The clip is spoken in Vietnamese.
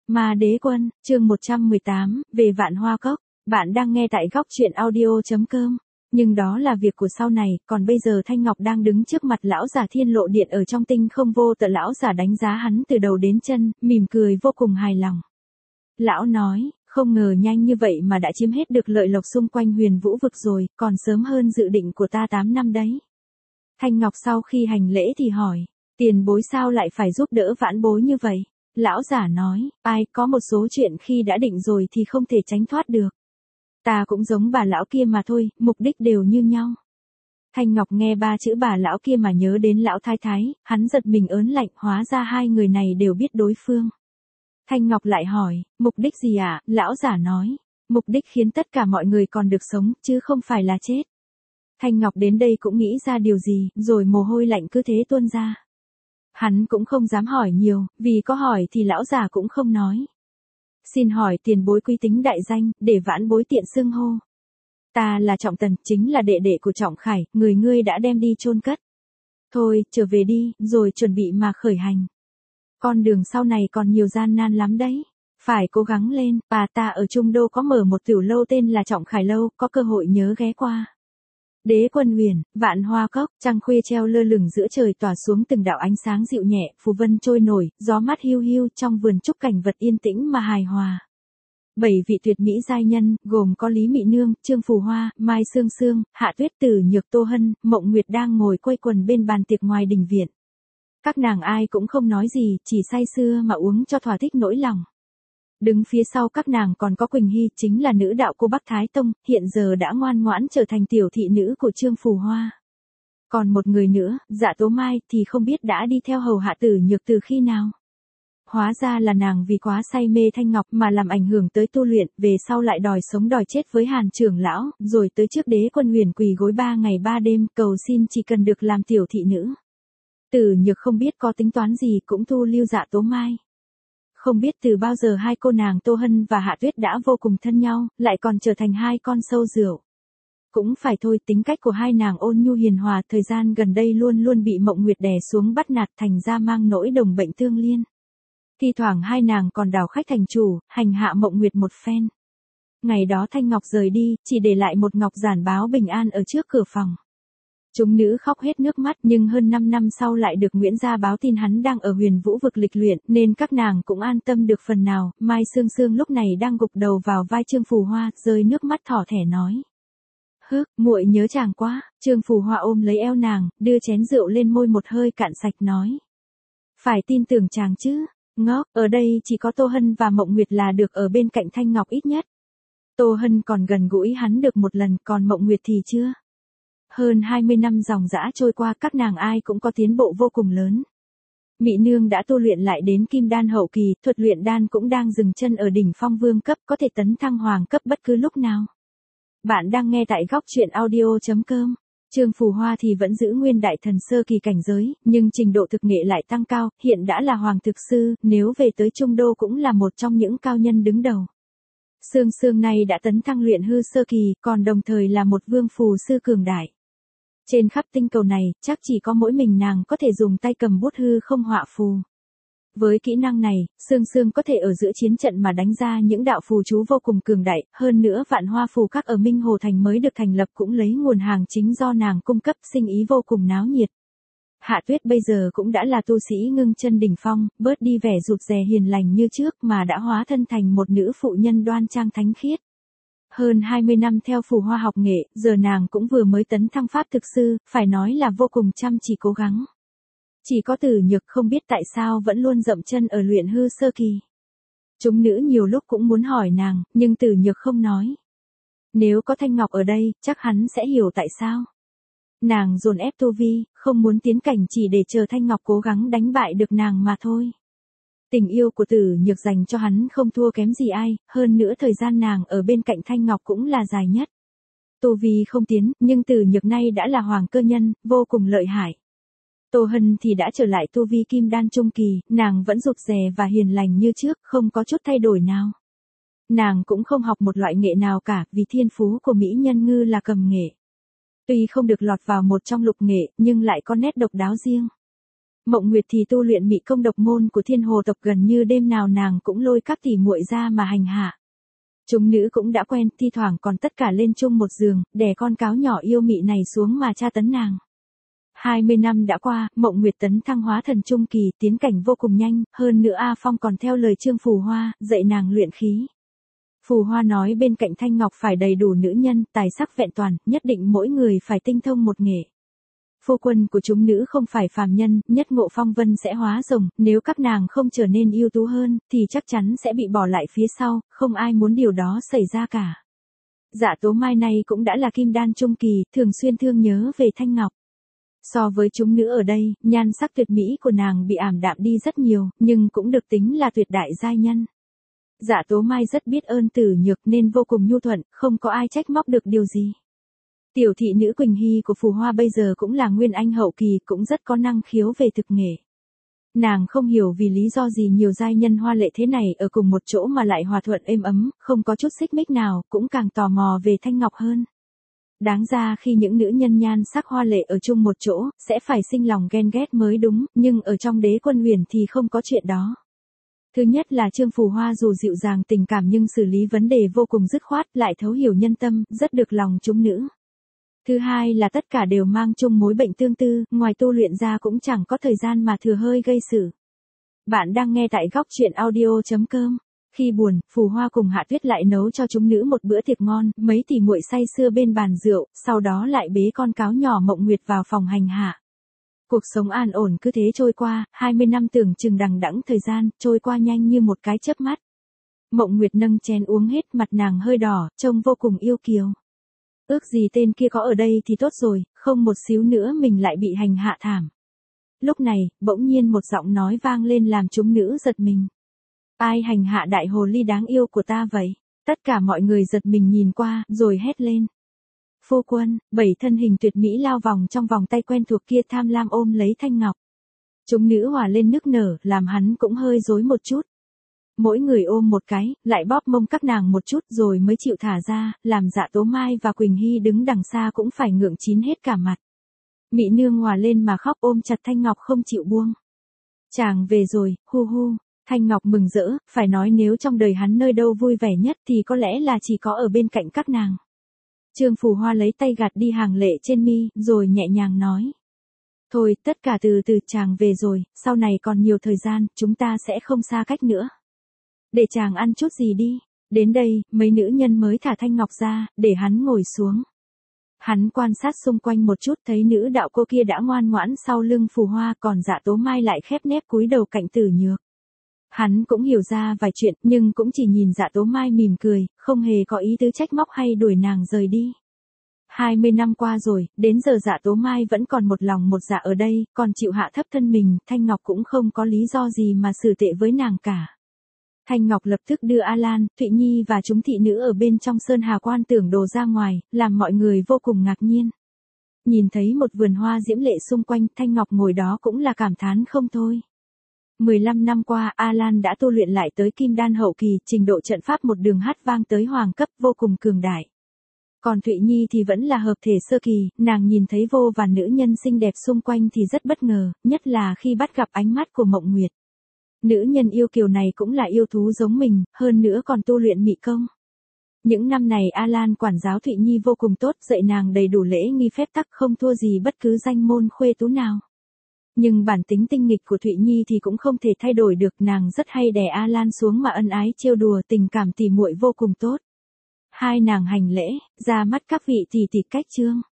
Ma Đế Quân, chương 118, về Vạn Hoa Cốc. Bạn đang nghe tại góc truyện audio.com. Nhưng đó là việc của sau này, còn bây giờ Thanh Ngọc đang đứng trước mặt lão giả Thiên Lộ Điện ở trong tinh không vô tận. Lão giả đánh giá hắn từ đầu đến chân, mỉm cười vô cùng hài lòng. Lão nói, không ngờ nhanh như vậy mà đã chiếm hết được lợi lộc xung quanh Huyền Vũ vực rồi, còn sớm hơn dự định của ta 8 năm đấy. Thanh Ngọc sau khi hành lễ thì hỏi, tiền bối sao lại phải giúp đỡ vãn bối như vậy? Lão giả nói, ai, có một số chuyện khi đã định rồi thì không thể tránh thoát được. Ta cũng giống bà lão kia mà thôi, mục đích đều như nhau. Thanh Ngọc nghe ba chữ bà lão kia mà nhớ đến lão thái thái, hắn giật mình ớn lạnh, hóa ra hai người này đều biết đối phương. Thanh Ngọc lại hỏi, mục đích gì ạ? Lão giả nói, mục đích khiến tất cả mọi người còn được sống, chứ không phải là chết. Thanh Ngọc đến đây cũng nghĩ ra điều gì, rồi mồ hôi lạnh cứ thế tuôn ra. Hắn cũng không dám hỏi nhiều, vì có hỏi thì lão già cũng không nói. Xin hỏi tiền bối quý tính đại danh, để vãn bối tiện xưng hô. Ta là Trọng Tần, chính là đệ đệ của Trọng Khải, người ngươi đã đem đi chôn cất. Thôi, trở về đi, rồi chuẩn bị mà khởi hành. Con đường sau này còn nhiều gian nan lắm đấy. Phải cố gắng lên, bà ta ở Trung Đô có mở một tiểu lâu tên là Trọng Khải Lâu, có cơ hội nhớ ghé qua. Đế Quân Huyền, Vạn Hoa Cốc, trăng khuya treo lơ lửng giữa trời tỏa xuống từng đạo ánh sáng dịu nhẹ, phù vân trôi nổi, gió mát hiu hiu trong vườn trúc cảnh vật yên tĩnh mà hài hòa. 7 vị tuyệt mỹ giai nhân, gồm có Lý Mị Nương, Trương Phù Hoa, Mai Sương Sương, Hạ Tuyết Tử Nhược Tô Hân, Mộng Nguyệt đang ngồi quây quần bên bàn tiệc ngoài đình viện. Các nàng ai cũng không nói gì, chỉ say sưa mà uống cho thỏa thích nỗi lòng. Đứng phía sau các nàng còn có Quỳnh Hy, chính là nữ đạo cô Bắc Thái Tông, hiện giờ đã ngoan ngoãn trở thành tiểu thị nữ của Trương Phù Hoa. Còn một người nữa, Dạ Tố Mai, thì không biết đã đi theo hầu hạ Tử Nhược từ khi nào. Hóa ra là nàng vì quá say mê Thanh Ngọc mà làm ảnh hưởng tới tu luyện, về sau lại đòi sống đòi chết với Hàn trưởng lão, rồi tới trước Đế Quân Huyền quỳ gối 3 ngày 3 đêm, cầu xin chỉ cần được làm tiểu thị nữ. Tử Nhược không biết có tính toán gì cũng thu lưu Dạ Tố Mai. Không biết từ bao giờ hai cô nàng Tô Hân và Hạ Tuyết đã vô cùng thân nhau, lại còn trở thành hai con sâu rượu. Cũng phải thôi, tính cách của hai nàng ôn nhu hiền hòa, thời gian gần đây luôn luôn bị Mộng Nguyệt đè xuống bắt nạt, thành ra mang nỗi đồng bệnh tương liên. Thi thoảng hai nàng còn đào khách thành chủ, hành hạ Mộng Nguyệt một phen. Ngày đó Thanh Ngọc rời đi, chỉ để lại một ngọc giản báo bình an ở trước cửa phòng. Chúng nữ khóc hết nước mắt, nhưng hơn 5 năm sau lại được Nguyễn gia báo tin hắn đang ở Huyền Vũ vực lịch luyện, nên các nàng cũng an tâm được phần nào. Mai Sương Sương lúc này đang gục đầu vào vai Trương Phù Hoa, rơi nước mắt thỏ thẻ nói: "Hức, muội nhớ chàng quá." Trương Phù Hoa ôm lấy eo nàng, đưa chén rượu lên môi một hơi cạn sạch nói: "Phải tin tưởng chàng chứ." "Ngốc, ở đây chỉ có Tô Hân và Mộng Nguyệt là được ở bên cạnh Thanh Ngọc ít nhất. Tô Hân còn gần gũi hắn được một lần, còn Mộng Nguyệt thì chưa." Hơn 20 năm dòng dã trôi qua, các nàng ai cũng có tiến bộ vô cùng lớn. Mị Nương đã tu luyện lại đến Kim Đan hậu kỳ, thuật luyện đan cũng đang dừng chân ở đỉnh phong vương cấp, có thể tấn thăng hoàng cấp bất cứ lúc nào. Bạn đang nghe tại góc truyện audio.com. Trương Phù Hoa thì vẫn giữ nguyên đại thần sơ kỳ cảnh giới, nhưng trình độ thực nghệ lại tăng cao, hiện đã là hoàng thực sư, nếu về tới Trung Đô cũng là một trong những cao nhân đứng đầu. Sương Sương này đã tấn thăng luyện hư sơ kỳ, còn đồng thời là một vương phù sư cường đại. Trên khắp tinh cầu này, chắc chỉ có mỗi mình nàng có thể dùng tay cầm bút hư không họa phù. Với kỹ năng này, Sương Sương có thể ở giữa chiến trận mà đánh ra những đạo phù chú vô cùng cường đại, hơn nữa Vạn Hoa Phù Các ở Minh Hồ Thành mới được thành lập cũng lấy nguồn hàng chính do nàng cung cấp, sinh ý vô cùng náo nhiệt. Hạ Tuyết bây giờ cũng đã là tu sĩ ngưng chân đỉnh phong, bớt đi vẻ rụt rè hiền lành như trước mà đã hóa thân thành một nữ phụ nhân đoan trang thánh khiết. Hơn 20 năm theo Phù Hoa học nghệ, giờ nàng cũng vừa mới tấn thăng pháp thực sư, phải nói là vô cùng chăm chỉ cố gắng. Chỉ có Tử Nhược không biết tại sao vẫn luôn dậm chân ở luyện hư sơ kỳ. Chúng nữ nhiều lúc cũng muốn hỏi nàng, nhưng Tử Nhược không nói. Nếu có Thanh Ngọc ở đây, chắc hắn sẽ hiểu tại sao. Nàng dồn ép tu vi, không muốn tiến cảnh chỉ để chờ Thanh Ngọc cố gắng đánh bại được nàng mà thôi. Tình yêu của Tử Nhược dành cho hắn không thua kém gì ai, hơn nữa thời gian nàng ở bên cạnh Thanh Ngọc cũng là dài nhất. Tu vi không tiến, nhưng Tử Nhược nay đã là hoàng cơ nhân, vô cùng lợi hại. Tô Hân thì đã trở lại tu vi Kim Đan trung kỳ, nàng vẫn rụt rè và hiền lành như trước, không có chút thay đổi nào. Nàng cũng không học một loại nghệ nào cả, vì thiên phú của mỹ nhân ngư là cầm nghệ. Tuy không được lọt vào một trong lục nghệ, nhưng lại có nét độc đáo riêng. Mộng Nguyệt thì tu luyện mị công độc môn của Thiên Hồ tộc, gần như đêm nào nàng cũng lôi các tỷ muội ra mà hành hạ. Chúng nữ cũng đã quen, thi thoảng còn tất cả lên chung một giường, đè con cáo nhỏ yêu mị này xuống mà tra tấn nàng. 20 năm đã qua, Mộng Nguyệt tấn thăng hóa thần trung kỳ, tiến cảnh vô cùng nhanh, hơn nữa A Phong còn theo lời Trương Phù Hoa, dạy nàng luyện khí. Phù Hoa nói bên cạnh Thanh Ngọc phải đầy đủ nữ nhân, tài sắc vẹn toàn, nhất định mỗi người phải tinh thông một nghề. Phu quân của chúng nữ không phải phàm nhân, nhất ngộ phong vân sẽ hóa rồng, nếu các nàng không trở nên ưu tú hơn, thì chắc chắn sẽ bị bỏ lại phía sau, không ai muốn điều đó xảy ra cả. Dạ Tố Mai này cũng đã là kim đan trung kỳ, thường xuyên thương nhớ về Thanh Ngọc. So với chúng nữ ở đây, nhan sắc tuyệt mỹ của nàng bị ảm đạm đi rất nhiều, nhưng cũng được tính là tuyệt đại giai nhân. Dạ Tố Mai rất biết ơn Tử Nhược nên vô cùng nhu thuận, không có ai trách móc được điều gì. Tiểu thị nữ Quỳnh Hy của Phù Hoa bây giờ cũng là nguyên anh hậu kỳ, cũng rất có năng khiếu về thực nghệ. Nàng không hiểu vì lý do gì nhiều giai nhân hoa lệ thế này ở cùng một chỗ mà lại hòa thuận êm ấm, không có chút xích mích nào, cũng càng tò mò về Thanh Ngọc hơn. Đáng ra khi những nữ nhân nhan sắc hoa lệ ở chung một chỗ, sẽ phải sinh lòng ghen ghét mới đúng, nhưng ở trong Đế Quân Huyền thì không có chuyện đó. Thứ nhất là Trương Phù Hoa dù dịu dàng tình cảm nhưng xử lý vấn đề vô cùng dứt khoát, lại thấu hiểu nhân tâm, rất được lòng chúng nữ. Thứ hai là tất cả đều mang chung mối bệnh tương tư, ngoài tu luyện ra cũng chẳng có thời gian mà thừa hơi gây sự. Bạn đang nghe tại góc truyện audio.com. Khi buồn, Phù Hoa cùng Hạ Tuyết lại nấu cho chúng nữ một bữa tiệc ngon, mấy tỷ muội say sưa bên bàn rượu, sau đó lại bế con cáo nhỏ Mộng Nguyệt vào phòng hành hạ. Cuộc sống an ổn cứ thế trôi qua, 20 năm tưởng chừng đằng đẵng thời gian, trôi qua nhanh như một cái chớp mắt. Mộng Nguyệt nâng chén uống hết, mặt nàng hơi đỏ, trông vô cùng yêu kiều. Ước gì tên kia có ở đây thì tốt rồi, không một xíu nữa mình lại bị hành hạ thảm. Lúc này, bỗng nhiên một giọng nói vang lên làm chúng nữ giật mình. Ai hành hạ đại hồ ly đáng yêu của ta vậy? Tất cả mọi người giật mình nhìn qua, rồi hét lên. Phu quân, 7 thân hình tuyệt mỹ lao vòng trong vòng tay quen thuộc kia tham lam ôm lấy Thanh Ngọc. Chúng nữ hòa lên nức nở, làm hắn cũng hơi rối một chút. Mỗi người ôm một cái, lại bóp mông các nàng một chút rồi mới chịu thả ra, làm Dạ Tố Mai và Quỳnh Hy đứng đằng xa cũng phải ngượng chín hết cả mặt. Mị nương hòa lên mà khóc ôm chặt Thanh Ngọc không chịu buông. Chàng về rồi, hu hu. Thanh Ngọc mừng rỡ, phải nói nếu trong đời hắn nơi đâu vui vẻ nhất thì có lẽ là chỉ có ở bên cạnh các nàng. Trương Phù Hoa lấy tay gạt đi hàng lệ trên mi, rồi nhẹ nhàng nói. Thôi, tất cả từ từ, chàng về rồi, sau này còn nhiều thời gian, chúng ta sẽ không xa cách nữa. Để chàng ăn chút gì đi. Đến đây, mấy nữ nhân mới thả Thanh Ngọc ra, để hắn ngồi xuống. Hắn quan sát xung quanh một chút thấy nữ đạo cô kia đã ngoan ngoãn sau lưng Phù Hoa, còn Dạ Tố Mai lại khép nép cúi đầu cạnh Tử Nhược. Hắn cũng hiểu ra vài chuyện, nhưng cũng chỉ nhìn Dạ Tố Mai mỉm cười, không hề có ý tứ trách móc hay đuổi nàng rời đi. 20 năm qua rồi, đến giờ Dạ Tố Mai vẫn còn một lòng một dạ ở đây, còn chịu hạ thấp thân mình, Thanh Ngọc cũng không có lý do gì mà xử tệ với nàng cả. Thanh Ngọc lập tức đưa A Lan, Thụy Nhi và chúng thị nữ ở bên trong Sơn Hà Quan tưởng đồ ra ngoài, làm mọi người vô cùng ngạc nhiên. Nhìn thấy một vườn hoa diễm lệ xung quanh, Thanh Ngọc ngồi đó cũng là cảm thán không thôi. 15 năm qua, A Lan đã tu luyện lại tới kim đan hậu kỳ, trình độ trận pháp một đường hát vang tới hoàng cấp vô cùng cường đại. Còn Thụy Nhi thì vẫn là hợp thể sơ kỳ, nàng nhìn thấy vô vàn nữ nhân xinh đẹp xung quanh thì rất bất ngờ, nhất là khi bắt gặp ánh mắt của Mộng Nguyệt. Nữ nhân yêu kiều này cũng là yêu thú giống mình, hơn nữa còn tu luyện mị công. Những năm này A Lan quản giáo Thụy Nhi vô cùng tốt, dạy nàng đầy đủ lễ nghi phép tắc, không thua gì bất cứ danh môn khuê tú nào. Nhưng bản tính tinh nghịch của Thụy Nhi thì cũng không thể thay đổi được, nàng rất hay đè A Lan xuống mà ân ái trêu đùa, tình cảm tỉ muội vô cùng tốt. Hai nàng hành lễ, ra mắt các vị tỷ tỷ cách chương.